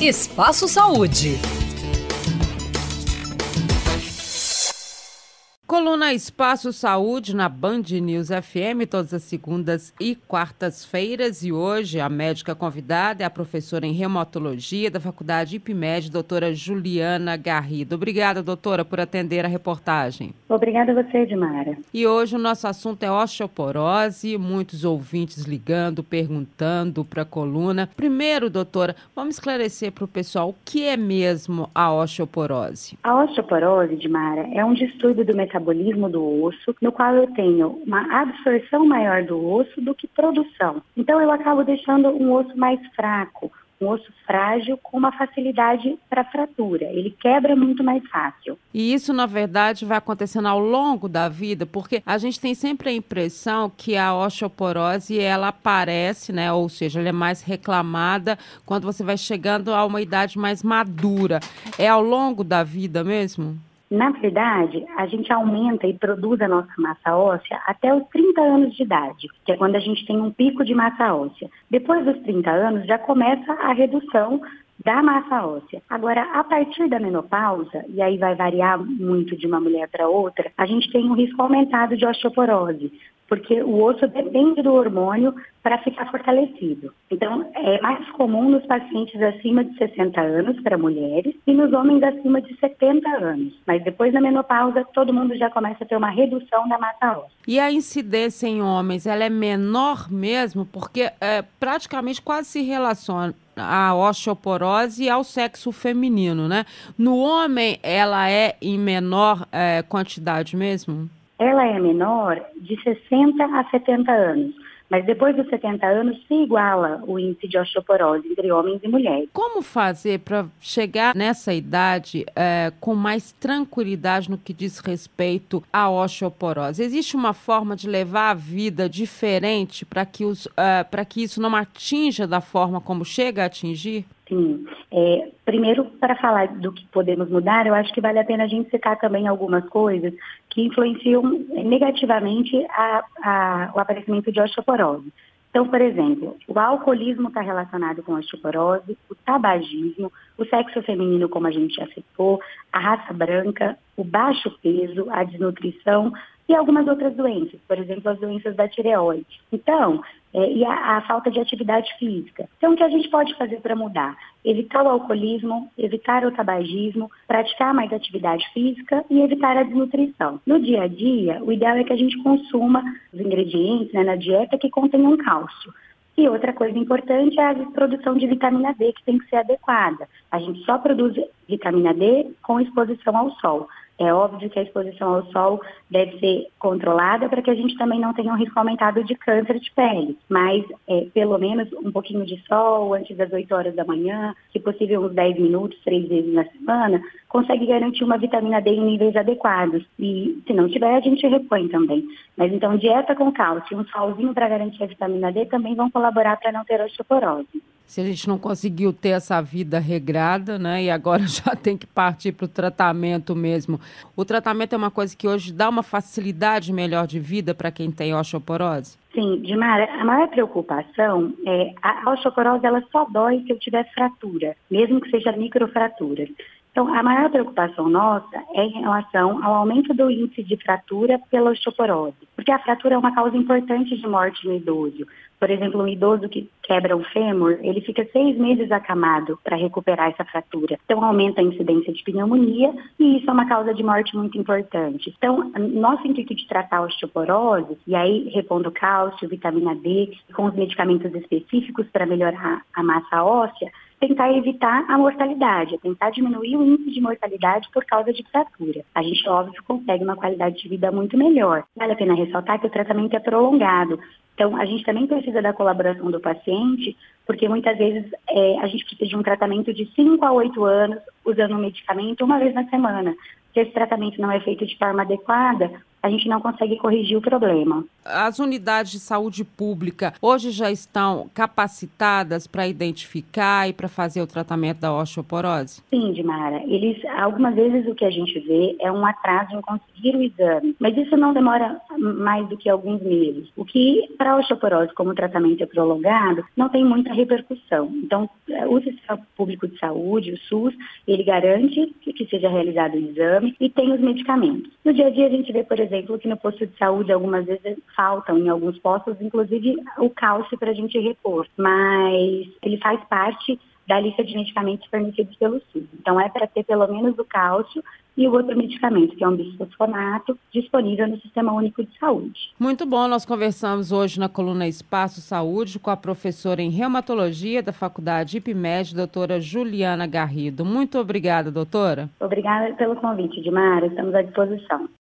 Espaço Saúde. Coluna Espaço Saúde na Band News FM, todas as segundas e quartas-feiras. E hoje a médica convidada é a professora em reumatologia da Faculdade IPMED, doutora Juliana Garrido. Obrigada, doutora, por atender a reportagem. Obrigada a você, Edmara. E hoje o nosso assunto é osteoporose, muitos ouvintes ligando, perguntando para a coluna. Primeiro, doutora, vamos esclarecer para o pessoal o que é mesmo a osteoporose. A osteoporose, Edmara, é um distúrbio do metabolismo do osso, no qual eu tenho uma absorção maior do osso do que produção. Então eu acabo deixando um osso mais fraco, um osso frágil com uma facilidade para fratura. Ele quebra muito mais fácil. E isso, na verdade, vai acontecendo ao longo da vida, porque a gente tem sempre a impressão que a osteoporose, ela aparece, né? Ou seja, ela é mais reclamada quando você vai chegando a uma idade mais madura. É ao longo da vida mesmo? Na verdade, a gente aumenta e produz a nossa massa óssea até os 30 anos de idade, que é quando a gente tem um pico de massa óssea. Depois dos 30 anos, já começa a redução da massa óssea. Agora, a partir da menopausa, e aí vai variar muito de uma mulher para outra, a gente tem um risco aumentado de osteoporose, porque o osso depende do hormônio para ficar fortalecido. Então, é mais comum nos pacientes acima de 60 anos, para mulheres, e nos homens acima de 70 anos. Mas depois da menopausa, todo mundo já começa a ter uma redução da massa óssea. E a incidência em homens, ela é menor mesmo? Porque praticamente quase se relaciona a osteoporose ao sexo feminino, né? No homem, ela é em menor quantidade mesmo? Ela é menor de 60 a 70 anos, mas depois dos 70 anos se iguala o índice de osteoporose entre homens e mulheres. Como fazer para chegar nessa idade com mais tranquilidade no que diz respeito à osteoporose? Existe uma forma de levar a vida diferente para que isso não atinja da forma como chega a atingir? Sim. Primeiro, para falar do que podemos mudar, eu acho que vale a pena a gente citar também algumas coisas que influenciam negativamente o aparecimento de osteoporose. Então, por exemplo, o alcoolismo está relacionado com a osteoporose, o tabagismo, o sexo feminino, como a gente já citou, a raça branca, o baixo peso, a desnutrição e algumas outras doenças, por exemplo, as doenças da tireoide. Então, e a falta de atividade física. Então, o que a gente pode fazer para mudar? Evitar o alcoolismo, evitar o tabagismo, praticar mais atividade física e evitar a desnutrição. No dia a dia, o ideal é que a gente consuma os ingredientes na dieta que contenham cálcio. E outra coisa importante é a produção de vitamina D, que tem que ser adequada. A gente só produz vitamina D com exposição ao sol. É óbvio que a exposição ao sol deve ser controlada para que a gente também não tenha um risco aumentado de câncer de pele. Mas, pelo menos, um pouquinho de sol antes das 8 horas da manhã, se possível uns 10 minutos, 3 vezes na semana, consegue garantir uma vitamina D em níveis adequados. E, se não tiver, a gente repõe também. Mas, então, dieta com cálcio e um solzinho para garantir a vitamina D também vão colaborar para não ter osteoporose. Se a gente não conseguiu ter essa vida regrada, né, e agora já tem que partir para o tratamento mesmo. O tratamento é uma coisa que hoje dá uma facilidade melhor de vida para quem tem osteoporose? Sim, Dimara, a maior preocupação é a osteoporose, ela só dói se eu tiver fratura, mesmo que seja microfratura. Então, a maior preocupação nossa é em relação ao aumento do índice de fratura pela osteoporose, porque a fratura é uma causa importante de morte no idoso. Por exemplo, um idoso que quebra o fêmur, ele fica 6 meses acamado para recuperar essa fratura. Então, aumenta a incidência de pneumonia e isso é uma causa de morte muito importante. Então, nosso intuito de tratar a osteoporose, e aí repondo cálcio, vitamina D, com os medicamentos específicos para melhorar a massa óssea, tentar evitar a mortalidade, tentar diminuir o índice de mortalidade por causa de fratura. A gente, óbvio, consegue uma qualidade de vida muito melhor. Vale a pena ressaltar que o tratamento é prolongado. Então, a gente também precisa da colaboração do paciente, porque muitas vezes a gente precisa de um tratamento de 5 a 8 anos, usando um medicamento uma vez na semana. Se esse tratamento não é feito de forma adequada, a gente não consegue corrigir o problema. As unidades de saúde pública hoje já estão capacitadas para identificar e para fazer o tratamento da osteoporose? Sim, Dimara. Algumas vezes o que a gente vê é um atraso em conseguir o exame, mas isso não demora mais do que alguns meses. O que, para a osteoporose, como o tratamento é prolongado, não tem muita repercussão. Então, o Sistema Público de Saúde, o SUS, ele garante que seja realizado o exame e tem os medicamentos. No dia a dia, a gente vê, por exemplo, que no posto de saúde, algumas vezes faltam em alguns postos, inclusive o cálcio para a gente repor, mas ele faz parte da lista de medicamentos fornecidos pelo SUS. Então, é para ter pelo menos o cálcio e o outro medicamento, que é um bisfosfonato, disponível no Sistema Único de Saúde. Muito bom, nós conversamos hoje na coluna Espaço Saúde com a professora em reumatologia da Faculdade IPMED, doutora Juliana Garrido. Muito obrigada, doutora. Obrigada pelo convite, Dimara. Estamos à disposição.